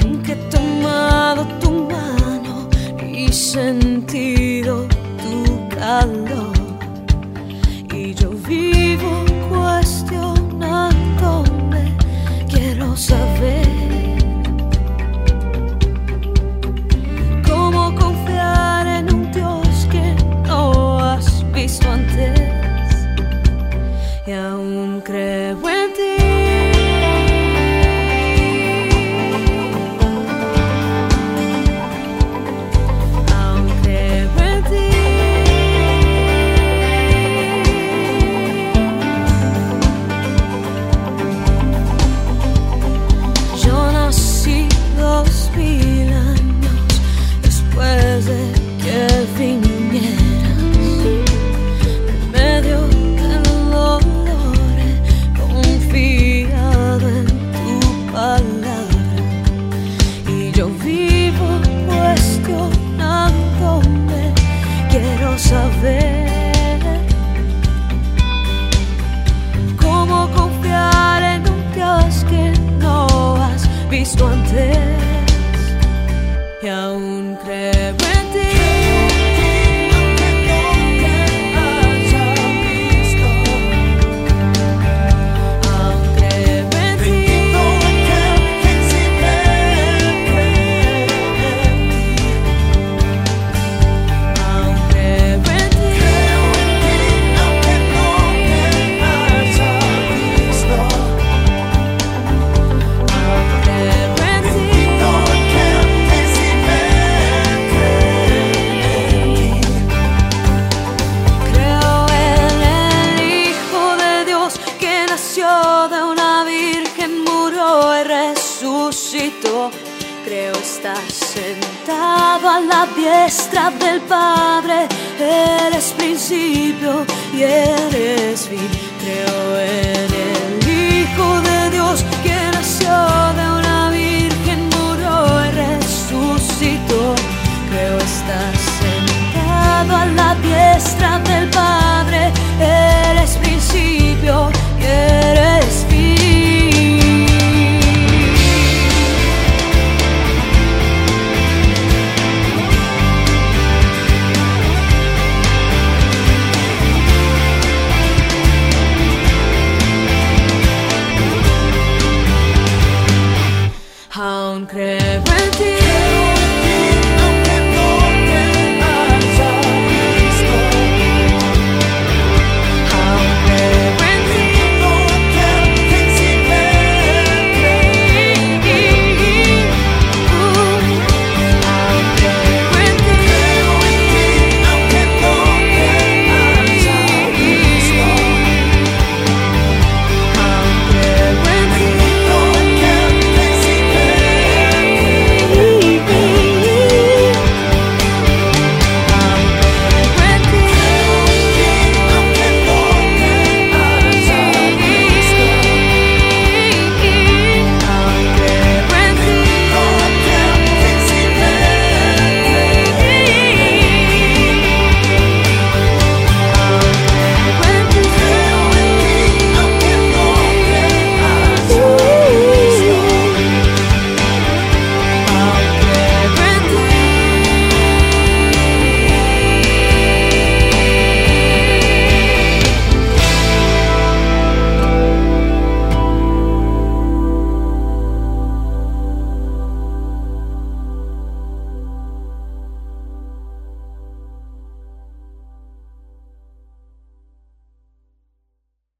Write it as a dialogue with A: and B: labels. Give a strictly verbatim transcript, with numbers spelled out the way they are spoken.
A: aunque he tomado tu mano y sentido tu calor, y yo vivo cuestionándome, quiero saber cómo confiar en un Dios que no has visto antes, y aún creo en ti. Saber cómo confiar en un Dios que no has visto antes, y aún creo en ti. De una virgen murió y resucitó. Creo estás sentado a la diestra del Padre. Eres principio y eres fin. Creo en el Hijo de Dios que nació de una virgen, murió y resucitó. Creo estás sentado a la diestra del Padre. Eres principio y eres fin. Aún creo en ti.